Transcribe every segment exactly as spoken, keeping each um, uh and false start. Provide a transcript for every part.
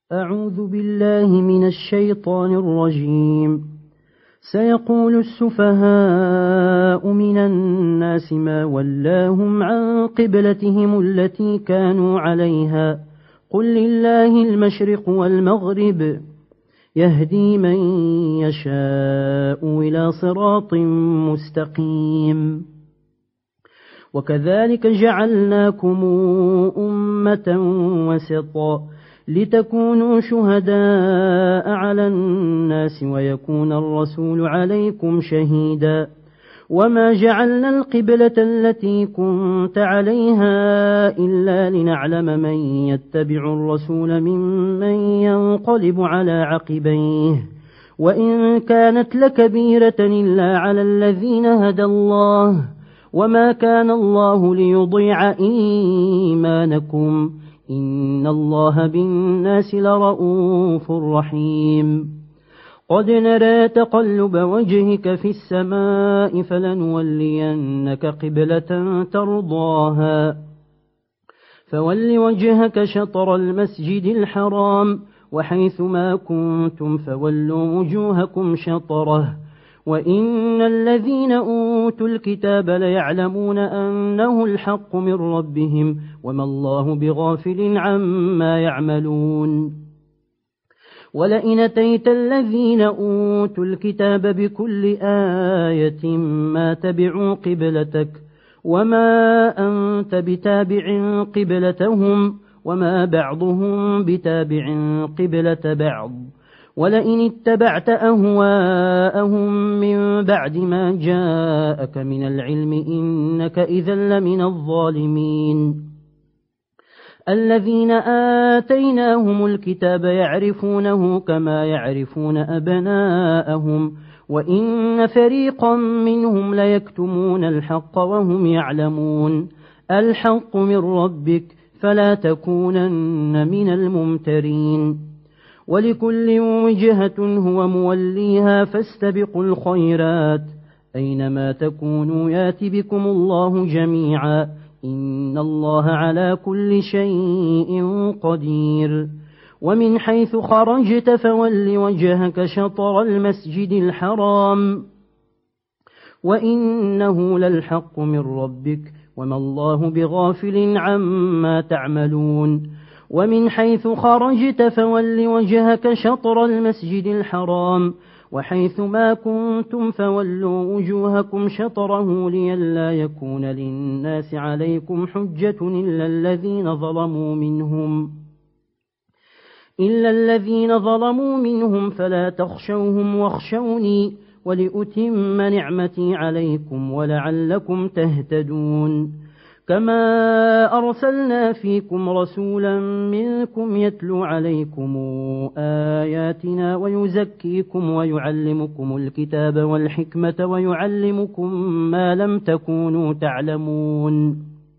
أعوذ بالله من الشيطان الرجيم. سيقول السفهاء من الناس ما ولاهم عن قبلتهم التي كانوا عليها قل لله المشرق والمغرب يهدي من يشاء إلى صراط مستقيم. وكذلك جعلناكم أمة وسطا لتكونوا شهداء على الناس ويكون الرسول عليكم شهيدا وما جعلنا القبلة التي كنت عليها إلا لنعلم من يتبع الرسول ممن ينقلب على عقبيه وإن كانت لكبيرة إلا على الذين هدى الله وما كان الله ليضيع إيمانكم إن الله بالناس لرؤوف رحيم. قد نرى تقلب وجهك في السماء فلنولينك قبلة ترضاها فول وجهك شطر المسجد الحرام وحيث ما كنتم فولوا وجوهكم شطره وإن الذين أوتوا الكتاب ليعلمون أنه الحق من ربهم وما الله بغافل عما يعملون. ولئن أتيت الذين أوتوا الكتاب بكل آية ما تبعوا قبلتك وما أنت بتابع قبلتهم وما بعضهم بتابع قبلة بعض ولئن اتبعت أهواءهم من بعد ما جاءك من العلم إنك إذا لمن الظالمين. الذين آتيناهم الكتاب يعرفونه كما يعرفون أبناءهم وإن فريقا منهم ليكتمون الحق وهم يعلمون. الحق من ربك فلا تكونن من الممترين. ولكل وجهة هو موليها فاستبقوا الخيرات أينما تكونوا يات بكم الله جميعا إن الله على كل شيء قدير. ومن حيث خرجت فول وجهك شطر المسجد الحرام وإنه للحق من ربك وما الله بغافل عما تعملون. ومن حيث خرجت فول وجهك شطر المسجد الحرام وحيث ما كنتم فولوا وجوهكم شطره لئلا يكون للناس عليكم حجة إلا الذين ظلموا منهم إلا الذين ظلموا منهم فلا تخشوهم واخشوني ولأتم نعمتي عليكم ولعلكم تهتدون. كما أرسلنا فيكم رسولا منكم يتلو عليكم آياتنا ويزكيكم ويعلمكم الكتاب والحكمة ويعلمكم ما لم تكونوا تعلمون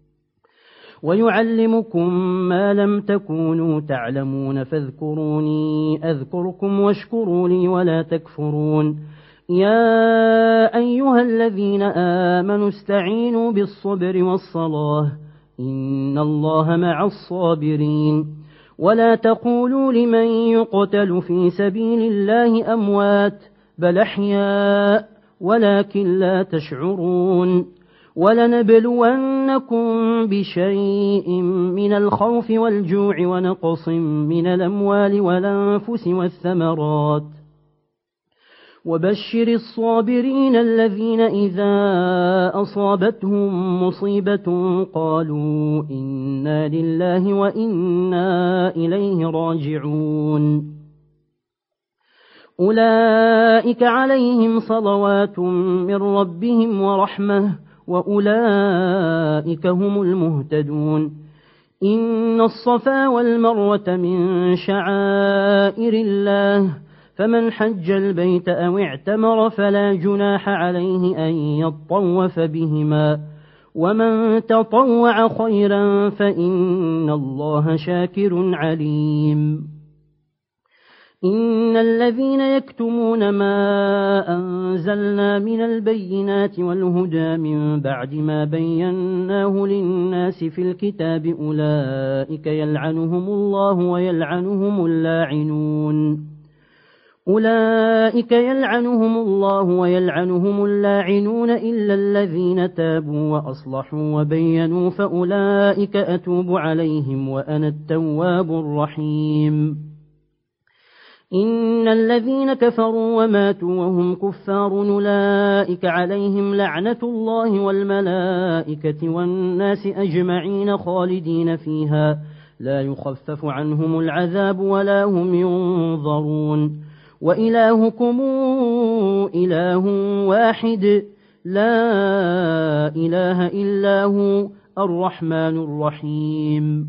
ويعلمكم ما لم تكونوا تعلمون فاذكروني أذكركم واشكروا لي ولا تكفرون. يا أيها الذين آمنوا استعينوا بالصبر والصلاة إن الله مع الصابرين. ولا تقولوا لمن يقتل في سبيل الله أموات بل أحياء ولكن لا تشعرون. ولنبلونكم بشيء من الخوف والجوع ونقص من الأموال والأنفس والثمرات وبشر الصابرين الذين إذا أصابتهم مصيبة قالوا إنا لله وإنا إليه راجعون. أولئك عليهم صلوات من ربهم ورحمة وأولئك هم المهتدون. إن الصفا والمروة من شعائر الله فمن حج البيت أو اعتمر فلا جناح عليه أن يطوف بهما ومن تطوع خيرا فإن الله شاكر عليم. إن الذين يكتمون ما أنزلنا من البينات والهدى من بعد ما بيناه للناس في الكتاب أولئك يلعنهم الله ويلعنهم اللاعنون أولئك يلعنهم الله ويلعنهم اللاعنون إلا الذين تابوا وأصلحوا وبينوا فأولئك أتوب عليهم وأنا التواب الرحيم إن الذين كفروا وماتوا وهم كفار أولئك عليهم لعنة الله والملائكة والناس أجمعين خالدين فيها لا يخفف عنهم العذاب ولا هم ينظرون وإلهكم إله واحد لا إله إلا هو الرحمن الرحيم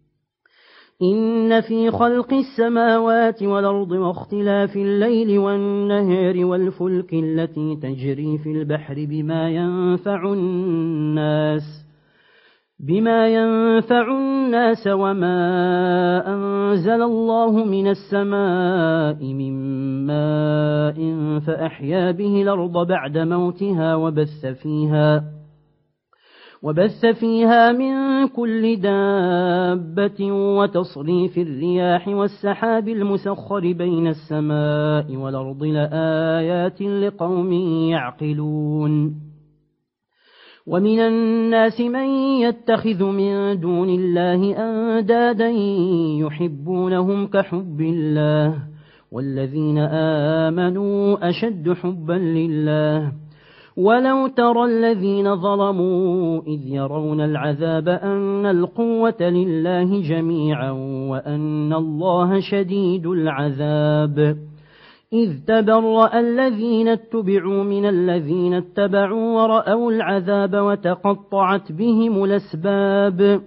إن في خلق السماوات والأرض واختلاف الليل والنهار والفلك التي تجري في البحر بما ينفع الناس بما ينفع الناس وما أنزل الله من السماء من ماء فأحيا به الأرض بعد موتها وبث فيها وبث فيها من كل دابة وتصريف الرياح والسحاب المسخر بين السماء والأرض لآيات لقوم يعقلون ومن الناس من يتخذ من دون الله أندادا يحبونهم كحب الله والذين آمنوا أشد حبا لله ولو ترى الذين ظلموا إذ يرون العذاب أن القوة لله جميعا وأن الله شديد العذاب إذ تبرأ الذين اتبعوا من الذين اتبعوا ورأوا العذاب وتقطعت بهم الأسباب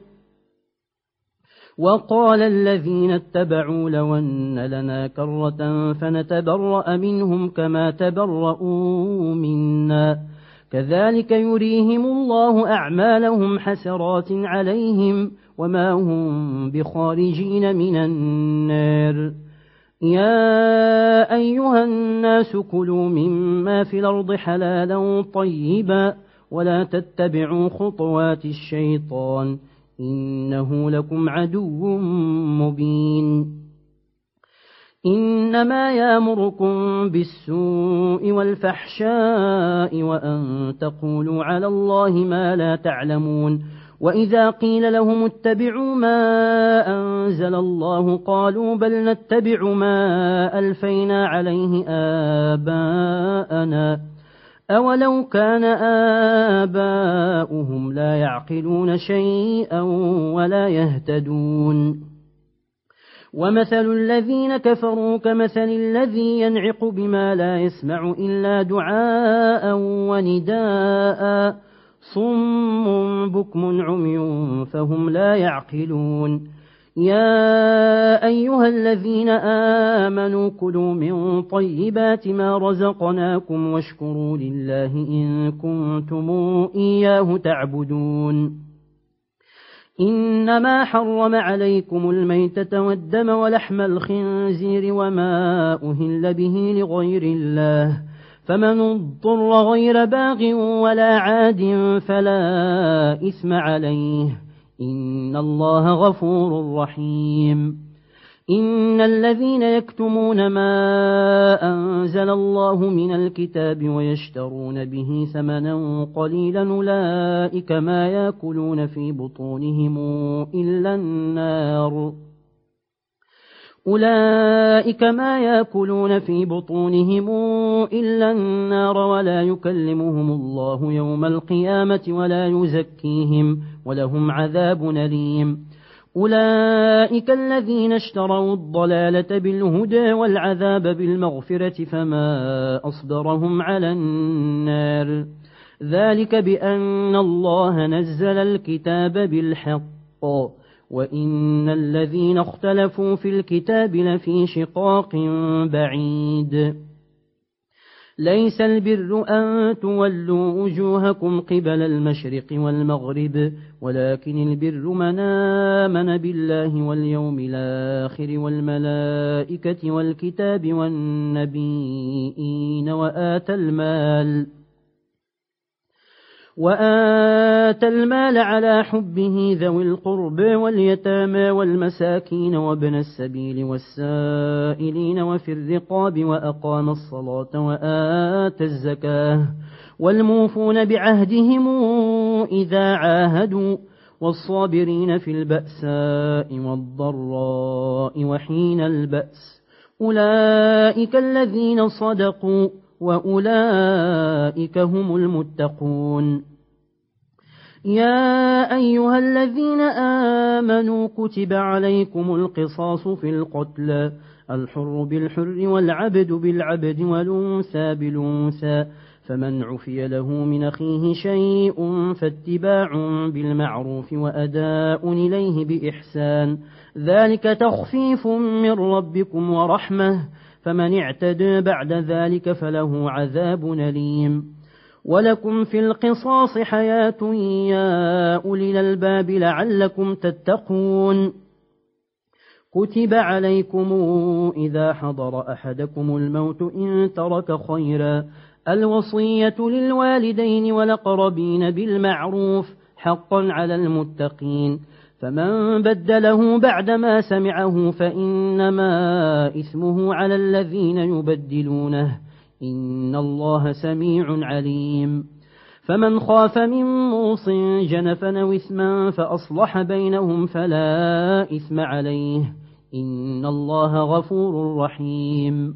وقال الذين اتبعوا لو أن لنا كرة فنتبرأ منهم كما تبرؤوا منا كذلك يريهم الله أعمالهم حسرات عليهم وما هم بخارجين من النار يا أيها الناس كلوا مما في الأرض حلالا طيبا ولا تتبعوا خطوات الشيطان إنه لكم عدو مبين إنما يأمركم بالسوء والفحشاء وأن تقولوا على الله ما لا تعلمون وإذا قيل لهم اتبعوا ما أنزل الله قالوا بل نتبع ما ألفينا عليه آباءنا أولو كان آباؤهم لا يعقلون شيئا ولا يهتدون ومثل الذين كفروا كمثل الذي ينعق بما لا يسمع إلا دعاء ونداء صم بكم عمي فهم لا يعقلون يا أيها الذين آمنوا كلوا من طيبات ما رزقناكم واشكروا لله إن كنتم إياه تعبدون إنما حرم عليكم الميتة والدم ولحم الخنزير وما أهل به لغير الله فمن اضطر غير باغ ولا عاد فلا إثم عليه إن الله غفور رحيم إن الذين يكتمون ما أنزل الله من الكتاب ويشترون به ثمنا قليلا أولئك ما يأكلون في بطونهم إلا النار أولئك ما يأكلون في بطونهم إلا النار ولا يكلمهم الله يوم القيامة ولا يزكيهم ولهم عذاب أليم أولئك الذين اشتروا الضلالة بالهدى والعذاب بالمغفرة فما أصبرهم على النار ذلك بأن الله نزل الكتاب بالحق وإن الذين اختلفوا في الكتاب لفي شقاق بعيد ليس البر أن تولوا وجوهكم قبل المشرق والمغرب ولكن البر من آمن بالله واليوم الآخر والملائكة والكتاب والنبيين وآتى المال وآتى المال على حبه ذوي القرب واليتامى والمساكين وابن السبيل والسائلين وفي الرقاب وأقام الصلاة وآتى الزكاة والموفون بعهدهم إذا عاهدوا والصابرين في البأساء والضراء وحين البأس أولئك الذين صدقوا وأولئك هم المتقون. يا أيها الذين آمنوا كتب عليكم القصاص في القتلى الحر بالحر والعبد بالعبد والأنثى بالأنثى فمن عفي له من أخيه شيء فاتباع بالمعروف وأداء إليه بإحسان ذلك تخفيف من ربكم ورحمة فمن اعتدى بعد ذلك فله عذاب أليم. ولكم في القصاص حياة يا أولي الألباب لعلكم تتقون. كتب عليكم إذا حضر أحدكم الموت إن ترك خيرا الوصية للوالدين والأقربين بالمعروف حقا على المتقين فمن بدله بعدما سمعه فإنما إثمه على الذين يبدلونه إن الله سميع عليم. فمن خاف من موص جنفا أو إثما فأصلح بينهم فلا إثم عليه إن الله غفور رحيم.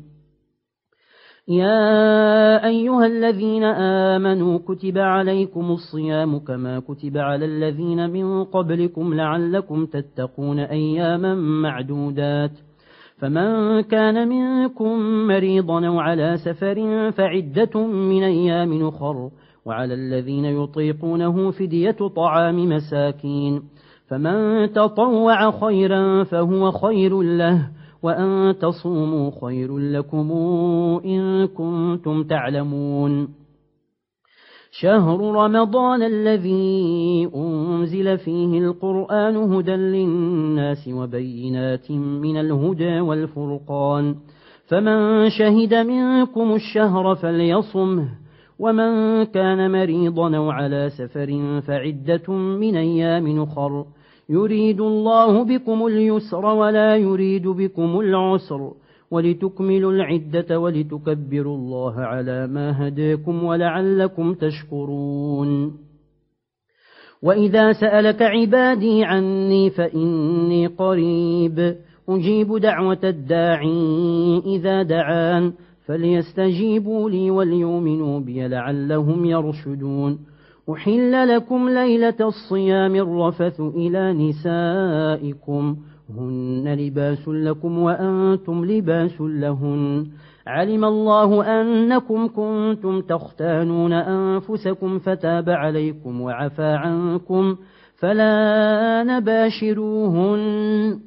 يا أيها الذين آمنوا كتب عليكم الصيام كما كتب على الذين من قبلكم لعلكم تتقون أياما معدودات فمن كان منكم مريضا أو على سفر فعدة من أيام أخر وعلى الذين يطيقونه فدية طعام مساكين فمن تطوع خيرا فهو خير له وأن تصوموا خير لكم إن كنتم تعلمون. شهر رمضان الذي أنزل فيه القرآن هدى للناس وبينات من الهدى والفرقان فمن شهد منكم الشهر فليصمه ومن كان مريضا أو على سفر فعدة من أيام أخر يريد الله بكم اليسر ولا يريد بكم العسر ولتكملوا العدة ولتكبروا الله على ما هداكم ولعلكم تشكرون. وإذا سألك عبادي عني فإني قريب أجيب دعوة الداعي إذا دعان فليستجيبوا لي وليؤمنوا بي لعلهم يرشدون. أحل لكم ليلة الصيام الرفث إلى نسائكم هن لباس لكم وأنتم لباس لهن علم الله أنكم كنتم تختانون أنفسكم فتاب عليكم وعفى عنكم فلا نباشروهن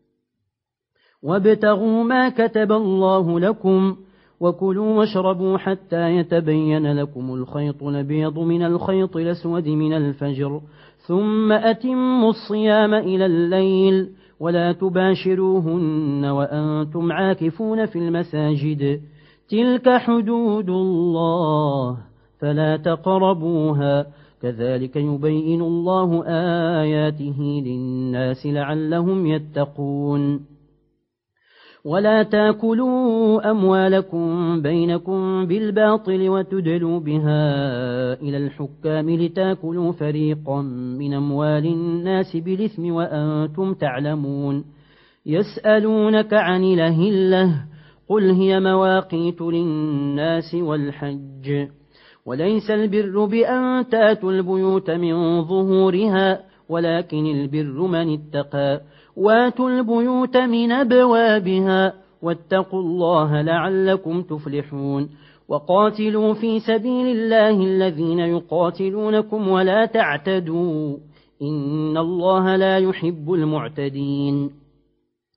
وابتغوا ما كتب الله لكم وكلوا واشربوا حتى يتبين لكم الخيط الأبيض من الخيط الأسود من الفجر ثم أتموا الصيام إلى الليل ولا تباشروهن وأنتم عاكفون في المساجد تلك حدود الله فلا تقربوها كذلك يبين الله آياته للناس لعلهم يتقون. ولا تاكلوا أموالكم بينكم بالباطل وتدلوا بها إلى الحكام لتاكلوا فريقا من أموال الناس بالإثم وأنتم تعلمون. يسألونك عن الأهلة قل هي مواقيت للناس والحج وليس البر بأن تاتوا البيوت من ظهورها ولكن البر من اتقى واتوا البيوت من أبوابها واتقوا الله لعلكم تفلحون. وقاتلوا في سبيل الله الذين يقاتلونكم ولا تعتدوا إن الله لا يحب المعتدين.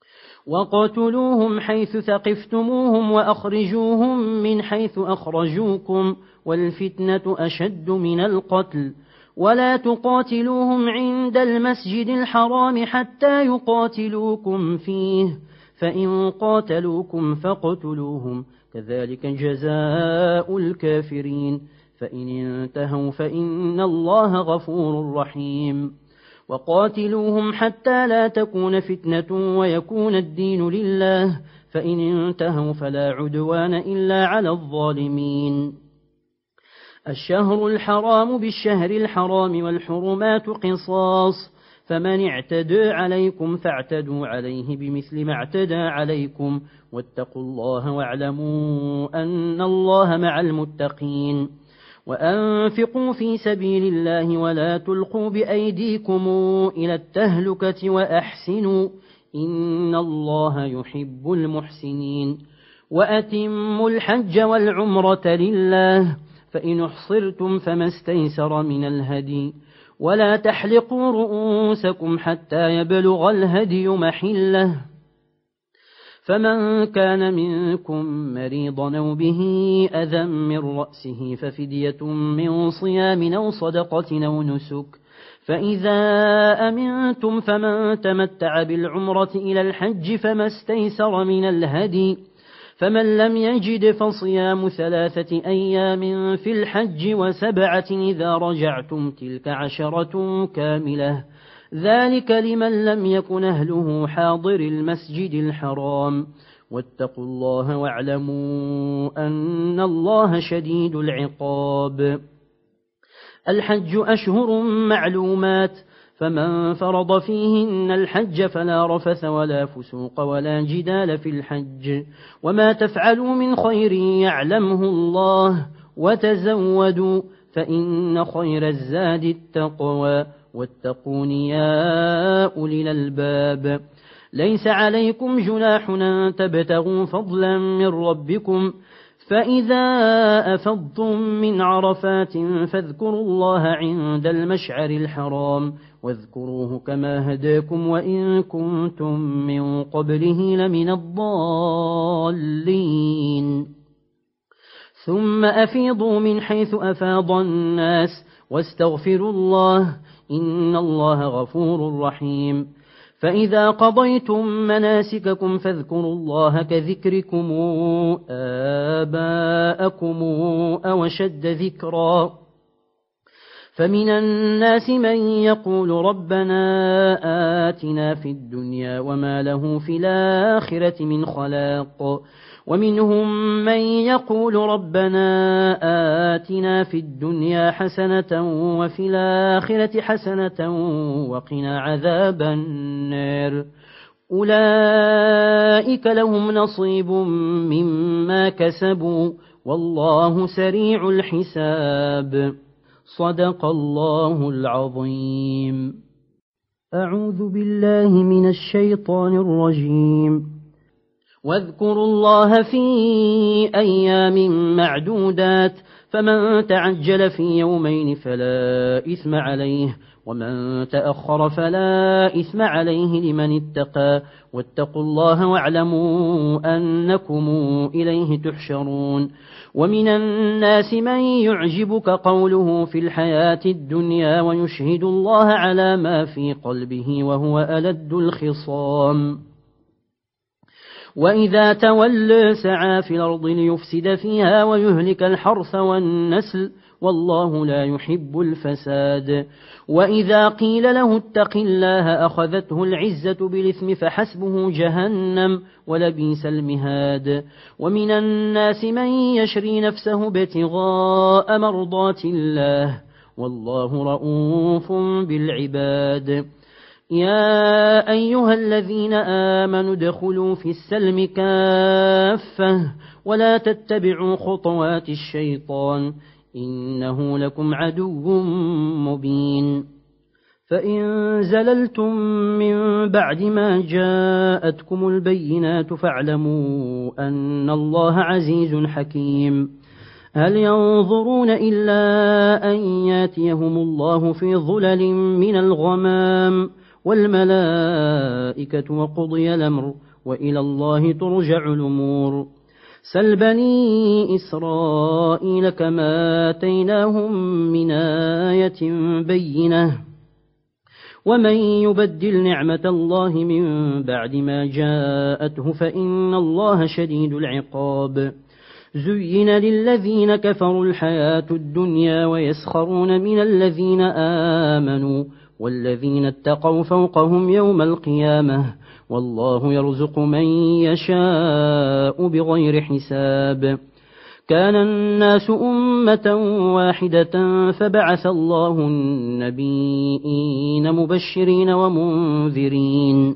وقتلوهم حيث ثقفتموهم وأخرجوهم من حيث أخرجوكم والفتنة أشد من القتل ولا تقاتلوهم عند المسجد الحرام حتى يقاتلوكم فيه فإن قاتلوكم فاقتلوهم كذلك جزاء الكافرين فإن انتهوا فإن الله غفور رحيم وقاتلوهم حتى لا تكون فتنة ويكون الدين لله فإن انتهوا فلا عدوان إلا على الظالمين الشهر الحرام بالشهر الحرام والحرمات قصاص فمن اعتدى عليكم فاعتدوا عليه بمثل ما اعتدى عليكم واتقوا الله واعلموا أن الله مع المتقين وأنفقوا في سبيل الله ولا تلقوا بأيديكم إلى التهلكة وأحسنوا إن الله يحب المحسنين وأتموا الحج والعمرة لله فإن احصرتم فما استيسر من الهدي ولا تحلقوا رؤوسكم حتى يبلغ الهدي محله فمن كان منكم مريضا أو به أذى من رأسه ففدية من صيام أو صدقة أو نسك فإذا أمنتم فمن تمتع بالعمرة إلى الحج فما استيسر من الهدي فمن لم يجد فصيام ثلاثة أيام في الحج وسبعة إذا رجعتم تلك عشرة كاملة ذلك لمن لم يكن أهله حاضر المسجد الحرام واتقوا الله واعلموا أن الله شديد العقاب الحج أشهر معلومات فمن فرض فيهن الحج فلا رفث ولا فسوق ولا جدال في الحج وما تفعلوا من خير يعلمه الله وتزودوا فإن خير الزاد التقوى واتقون يا أولي الألباب ليس عليكم جناح أن تبتغوا فضلا من ربكم فإذا أفضتم من عرفات فاذكروا الله عند المشعر الحرام واذكروه كما هداكم وإن كنتم من قبله لمن الضالين ثم أفيضوا من حيث أفاض الناس واستغفروا الله إن الله غفور رحيم فإذا قضيتم مناسككم فاذكروا الله كذكركم آباءكم أو شد ذكرا فمن الناس من يقول ربنا آتنا في الدنيا وما له في الآخرة من خلاق ومنهم من يقول ربنا آتنا في الدنيا حسنة وفي الآخرة حسنة وقنا عذاب النار أولئك لهم نصيب مما كسبوا والله سريع الحساب صدق الله العظيم أعوذ بالله من الشيطان الرجيم واذكروا الله في أيام معدودات فمن تعجل في يومين فلا إثم عليه ومن تأخر فلا إثم عليه لمن اتقى واتقوا الله واعلموا أنكم إليه تحشرون ومن الناس من يعجبك قوله في الحياة الدنيا ويشهد الله على ما في قلبه وهو ألد الخصام وإذا تولى سعى في الأرض ليفسد فيها ويهلك الحرث والنسل والله لا يحب الفساد وإذا قيل له اتق الله أخذته العزة بالإثم فحسبه جهنم ولبئس المهاد ومن الناس من يشري نفسه ابتغاء مرضات الله والله رؤوف بالعباد يا أيها الذين آمنوا ادخلوا في السلم كافة ولا تتبعوا خطوات الشيطان إنه لكم عدو مبين فإن زللتم من بعد ما جاءتكم البينات فاعلموا أن الله عزيز حكيم هل ينظرون إلا أن ياتيهم الله في ظلل من الغمام والملائكة وقضي الأمر وإلى الله ترجع الأمور. سل بني إسرائيل كما آتيناهم من آية بينة ومن يبدل نعمة الله من بعد ما جاءته فإن الله شديد العقاب. زين للذين كفروا الحياة الدنيا ويسخرون من الذين آمنوا والذين اتقوا فوقهم يوم القيامة والله يرزق من يشاء بغير حساب. كان الناس أمة واحدة فبعث الله النبيين مبشرين ومنذرين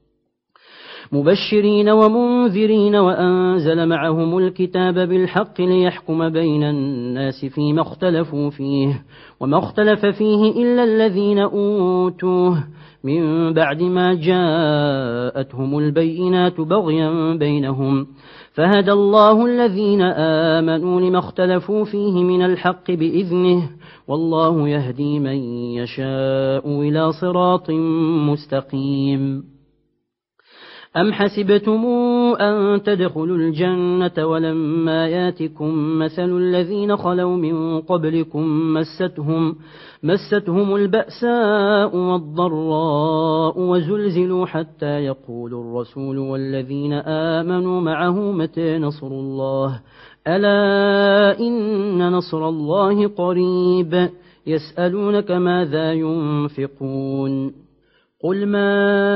مبشرين ومنذرين وأنزل معهم الكتاب بالحق ليحكم بين الناس فيما اختلفوا فيه وما اختلف فيه إلا الذين أوتوه من بعد ما جاءتهم البينات بغيا بينهم فهدى الله الذين آمنوا لما اختلفوا فيه من الحق بإذنه والله يهدي من يشاء إلى صراط مستقيم. أم حسبتم أن تدخلوا الجنة ولما ياتكم مثل الذين خلوا من قبلكم مستهم, مستهم البأساء والضراء وزلزلوا حتى يقول الرسول والذين آمنوا معه متى نصر الله ألا إن نصر الله قريب. يسألونك ماذا ينفقون قل ما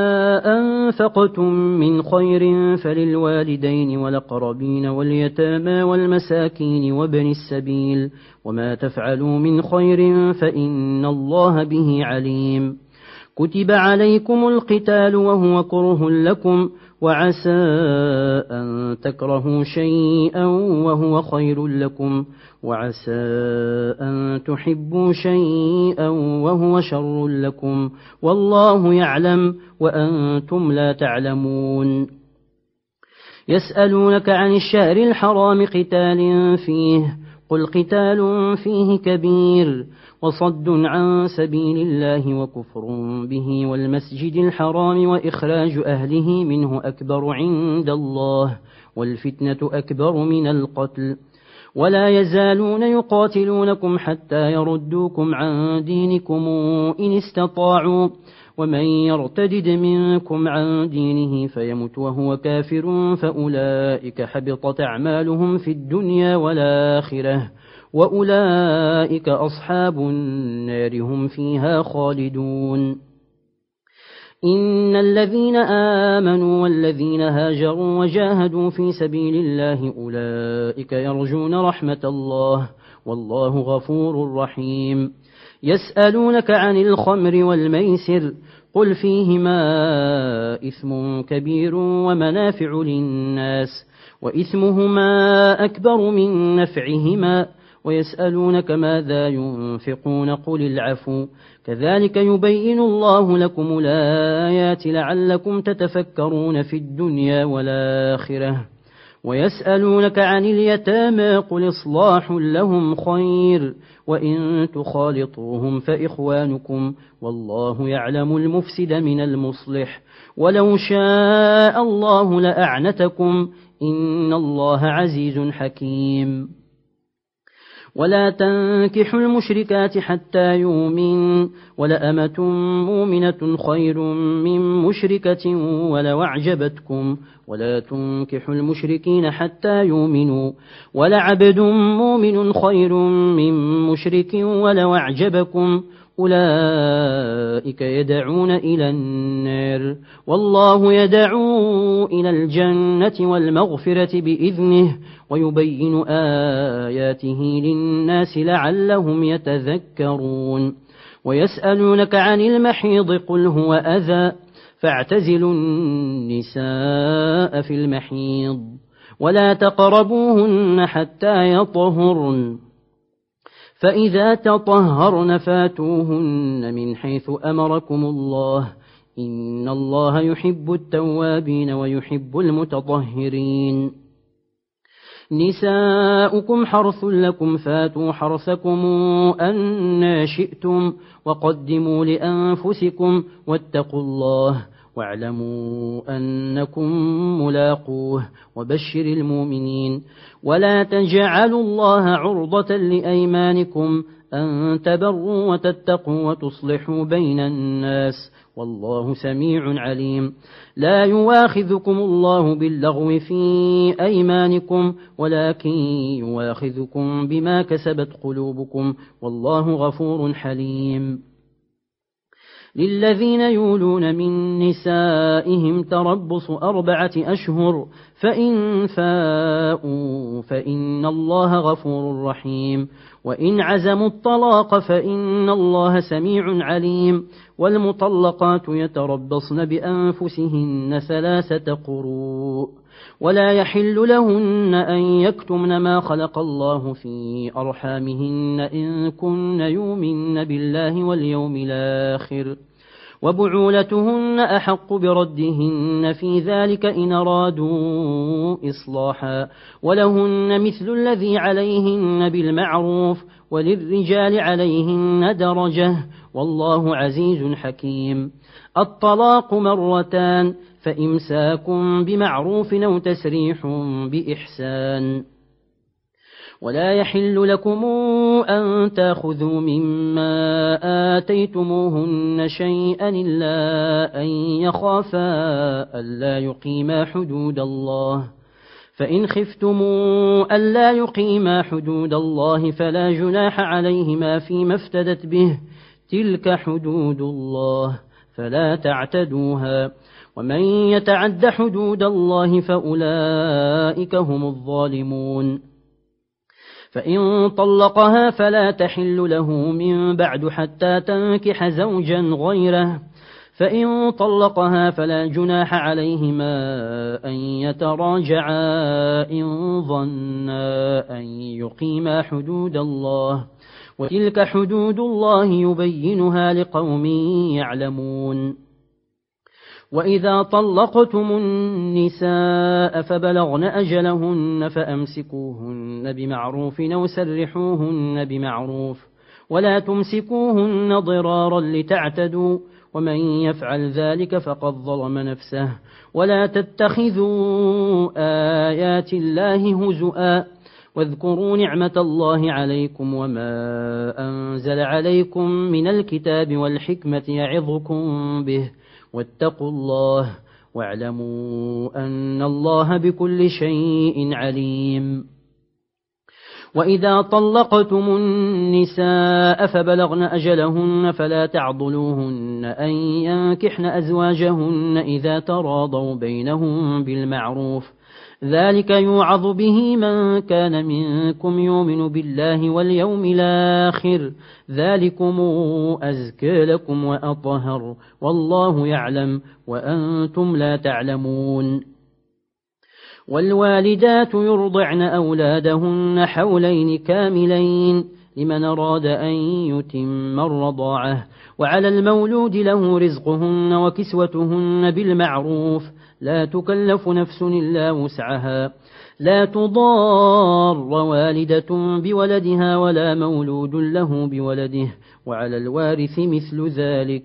أنفقتم من خير فللوالدين والأقربين واليتامى والمساكين وابن السبيل وما تفعلوا من خير فإن الله به عليم. كتب عليكم القتال وهو كره لكم وعسى أن تكرهوا شيئا وهو خير لكم وعسى أن تحبوا شيئا وهو شر لكم والله يعلم وأنتم لا تعلمون. يسألونك عن الشهر الحرام قتال فيه قل قتال فيه كبير وصد عن سبيل الله وكفر به والمسجد الحرام وإخراج أهله منه أكبر عند الله والفتنة أكبر من القتل ولا يزالون يقاتلونكم حتى يردوكم عن دينكم إن استطاعوا ومن يرتدد منكم عن دينه فيمت وهو كافر فأولئك حبطت أعمالهم في الدنيا والآخرة وأولئك أصحاب النار هم فيها خالدون. إن الذين آمنوا والذين هاجروا وجاهدوا في سبيل الله أولئك يرجون رحمة الله والله غفور رحيم. يسألونك عن الخمر والميسر قل فيهما إثم كبير ومنافع للناس وإثمهما أكبر من نفعهما ويسألونك ماذا ينفقون قل العفو كذلك يبين الله لكم الآيات لعلكم تتفكرون في الدنيا والآخرة. ويسألونك عن اليتامى قل إصلاح لهم خير وإن تخالطوهم فإخوانكم والله يعلم المفسد من المصلح ولو شاء الله لأعنتكم إن الله عزيز حكيم. ولا تنكحوا المشركات حتى يؤمن ولأمة مؤمنة خير من مشركة ولو أعجبتكم ولا تنكحوا المشركين حتى يؤمنوا ولعبد مؤمن خير من مشرك ولو أعجبكم أولئك يدعون إلى النار والله يدعو إلى الجنة والمغفرة بإذنه ويبين آياته للناس لعلهم يتذكرون. ويسألونك عن المحيض قل هو أذى فاعتزلوا النساء في المحيض ولا تقربوهن حتى يطهرن فإذا تطهرن فاتوهن من حيث أمركم الله إن الله يحب التوابين ويحب المتطهرين. نساؤكم حرث لكم فاتوا حرثكم أن شئتم وقدموا لأنفسكم واتقوا الله واعلموا أنكم ملاقوه وبشر المؤمنين. ولا تجعلوا الله عرضة لأيمانكم أن تبروا وتتقوا وتصلحوا بين الناس والله سميع عليم. لا يواخذكم الله باللغو في أيمانكم ولكن يواخذكم بما كسبت قلوبكم والله غفور حليم. للذين يولون من نسائهم تربص أربعة أشهر فإن فاءوا فإن الله غفور رحيم. وإن عزموا الطلاق فإن الله سميع عليم. والمطلقات يتربصن بأنفسهن ثلاثة قروء ولا يحل لهن أن يكتمن ما خلق الله في أرحامهن إن كن يؤمن بالله واليوم الآخر. وبعولتهن أحق بردهن في ذلك إن أرادوا إصلاحا ولهن مثل الذي عليهن بالمعروف وللرجال عليهن درجة والله عزيز حكيم. الطلاق مرتان فإمساك بمعروف أو تسريح بإحسان. ولا يحل لكم أن تأخذوا مما آتيتموهن شيئا إلا أن يخافا ألا يقيما حدود الله. فإن خفتموا ألا يقيما حدود الله فلا جناح عليهما فيما افتدت به تلك حدود الله فلا تعتدوها. ومن يتعد حدود الله فأولئك هم الظالمون. فإن طلقها فلا تحل له من بعد حتى تنكح زوجا غيره. فإن طلقها فلا جناح عليهما أن يتراجعا إن ظنا أن يقيما حدود الله وتلك حدود الله يبينها لقوم يعلمون. وإذا طلقتم النساء فبلغن أجلهن فأمسكوهن بمعروف أو سرحوهن بمعروف ولا تمسكوهن ضرارا لتعتدوا ومن يفعل ذلك فقد ظلم نفسه. ولا تتخذوا آيات الله هزؤا واذكروا نعمة الله عليكم وما أنزل عليكم من الكتاب والحكمة يعظكم به واتقوا الله واعلموا أن الله بكل شيء عليم. وإذا طلقتم النساء فبلغن أجلهن فلا تعضلوهن أن ينكحن أزواجهن إذا تراضوا بينهم بالمعروف ذلك يوعظ به من كان منكم يؤمن بالله واليوم الآخر ذلكم أزكى لكم وأطهر والله يعلم وأنتم لا تعلمون. والوالدات يرضعن أولادهن حولين كاملين لمن أراد أن يتم الرضاعة وعلى المولود له رزقهن وكسوتهن بالمعروف لا تكلف نفس إلا وسعها لا تضار والدة بولدها ولا مولود له بولده وعلى الوارث مثل ذلك.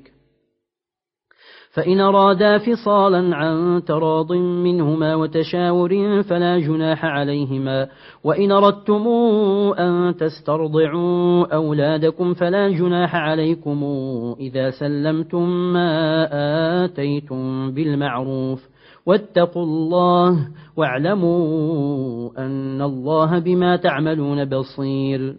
فإن أرادا فصالا عن تراض منهما وتشاور فلا جناح عليهما. وإن أردتم أن تسترضعوا أولادكم فلا جناح عليكم إذا سلمتم ما آتيتم بالمعروف واتقوا الله واعلموا أن الله بما تعملون بصير.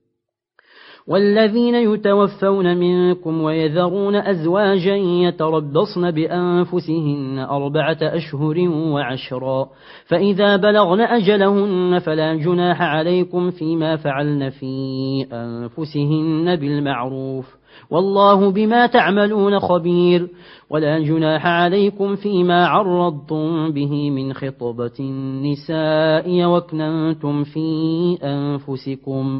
والذين يتوفون منكم ويذرون أزواجا يتربصن بأنفسهن أربعة أشهر وعشرا فإذا بلغن أجلهن فلا جناح عليكم فيما فعلن في أنفسهن بالمعروف والله بما تعملون خبير. ولا جناح عليكم فيما عرضتم به من خطبة النساء وكننتم في أنفسكم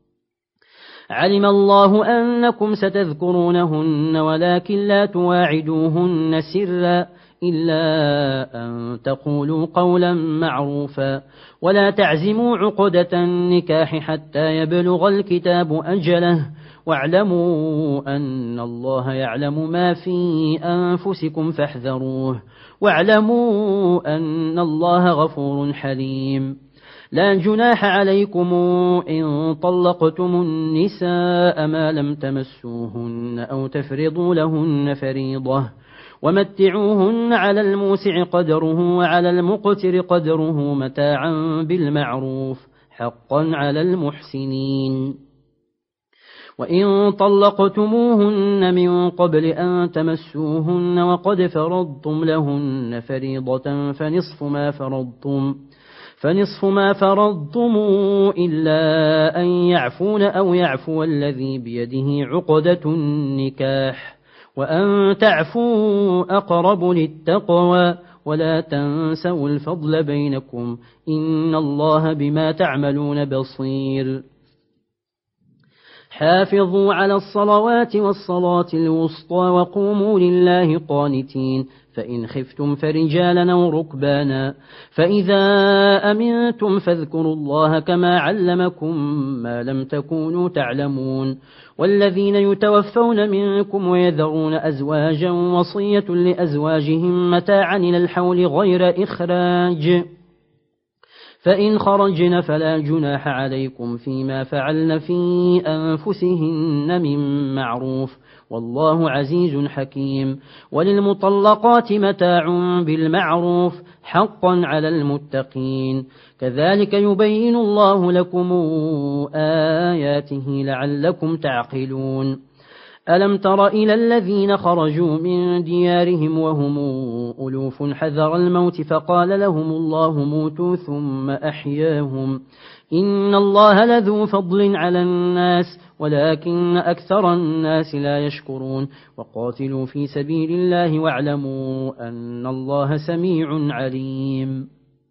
علم الله أنكم ستذكرونهن ولكن لا تواعدوهن سرا إلا أن تقولوا قولا معروفا. ولا تعزموا عقدة النكاح حتى يبلغ الكتاب أجله واعلموا أن الله يعلم ما في أنفسكم فاحذروه واعلموا أن الله غفور حليم لا جناح عليكم إن طلقتم النساء ما لم تمسوهن أو تفرضوا لهن فريضة ومتعوهن على الموسع قدره وعلى المقتر قدره متاعا بالمعروف حقا على المحسنين وإن طلقتموهن من قبل أن تمسوهن وقد فرضتم لهن فريضة فنصف ما فرضتم فنصف ما فرضتم إلا أن يعفون أو يعفو الذي بيده عقدة النكاح وأن تعفوا أقرب للتقوى ولا تنسوا الفضل بينكم إن الله بما تعملون بصير حافظوا على الصلوات والصلاة الوسطى وقوموا لله قانتين فإن خفتم فرجالا أو ركبانا فإذا أمنتم فاذكروا الله كما علمكم ما لم تكونوا تعلمون والذين يتوفون منكم ويذرون أزواجا وصية لأزواجهم متاعا إلى الحول غير إخراج فإن خرجن فلا جناح عليكم فيما فعلن في أنفسهن من معروف والله عزيز حكيم وللمطلقات متاع بالمعروف حقا على المتقين كذلك يبين الله لكم آياته لعلكم تعقلون ألم تر إلى الذين خرجوا من ديارهم وهم ألوف حذر الموت فقال لهم الله موتوا ثم أحياهم إن الله لذو فضل على الناس ولكن أكثر الناس لا يشكرون وقاتلوا في سبيل الله واعلموا أن الله سميع عليم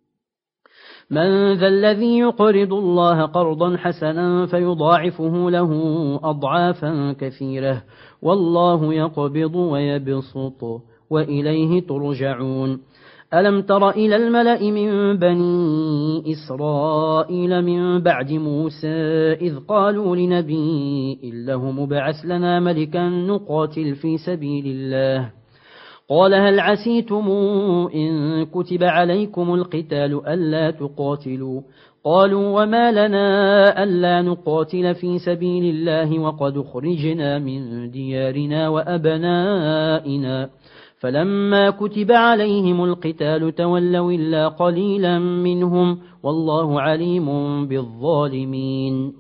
من ذا الذي يقرض الله قرضا حسنا فيضاعفه له أضعافا كثيرة والله يقبض ويبسط وإليه ترجعون ألم تر إلى الملأ من بني إسرائيل من بعد موسى إذ قالوا لنبي له مبعث لنا ملكا نقاتل في سبيل الله قال هل عسيتم إن كتب عليكم القتال ألا تقاتلوا قالوا وما لنا ألا نقاتل في سبيل الله وقد خرجنا من ديارنا وأبنائنا فلما كتب عليهم القتال تولوا إلا قليلا منهم والله عليم بالظالمين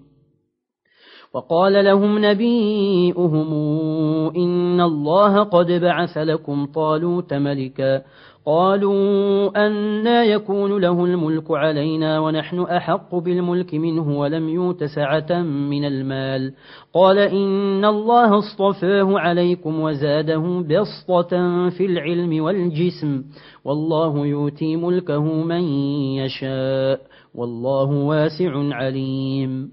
وقال لهم نبيئهم إن الله قد بعث لكم طالوت ملكا قالوا أنى يكون له الملك علينا ونحن أحق بالملك منه ولم يؤت سعة من المال قال إن الله اصطفاه عليكم وزاده بسطة في العلم والجسم والله يؤتي ملكه من يشاء والله واسع عليم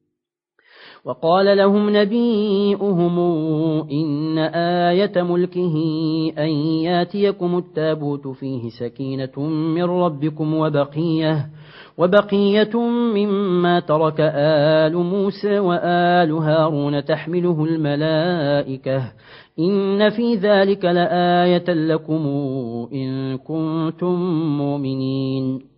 وقال لهم نبيئهم إن آية ملكه أن ياتيكم التابوت فيه سكينة من ربكم وبقية وبقية مما ترك آل موسى وآل هارون تحمله الملائكة إن في ذلك لآية لكم إن كنتم مؤمنين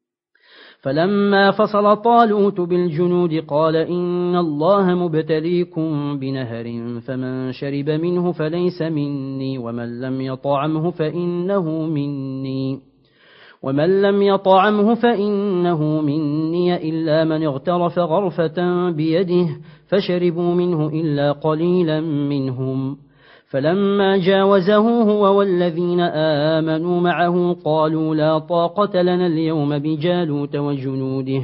فلما فصل طالوت بالجنود قال إن الله مبتليكم بنهر فمن شرب منه فليس مني ومن لم يطعمه فإنه مني ومن لم يطعمه فإنه مني إلا من اغترف غرفة بيده فشربوا منه إلا قليلا منهم فلما جاوزه هو والذين آمنوا معه قالوا لا طاقة لنا اليوم بجالوت وجنوده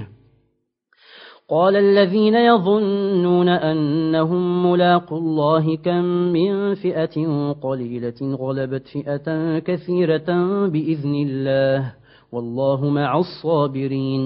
قال الذين يظنون أنهم ملاقوا الله كم من فئة قليلة غلبت فئة كثيرة بإذن الله والله مع الصابرين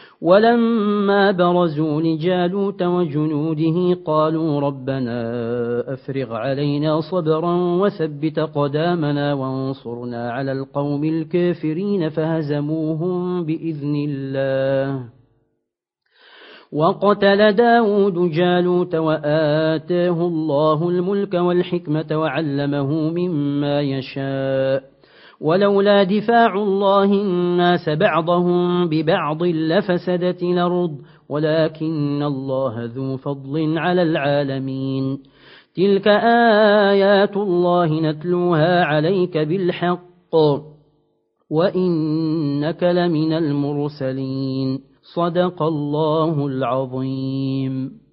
ولما برزوا لجالوت وجنوده قالوا ربنا أفرغ علينا صبرا وثبت قدامنا وانصرنا على القوم الكافرين فهزموهم بإذن الله وقتل داود جالوت وآتاه الله الملك والحكمة وعلمه مما يشاء ولولا دفاع الله الناس بعضهم ببعض لفسدت الأرض ولكن الله ذو فضل على العالمين تلك آيات الله نتلوها عليك بالحق وإنك لمن المرسلين صدق الله العظيم.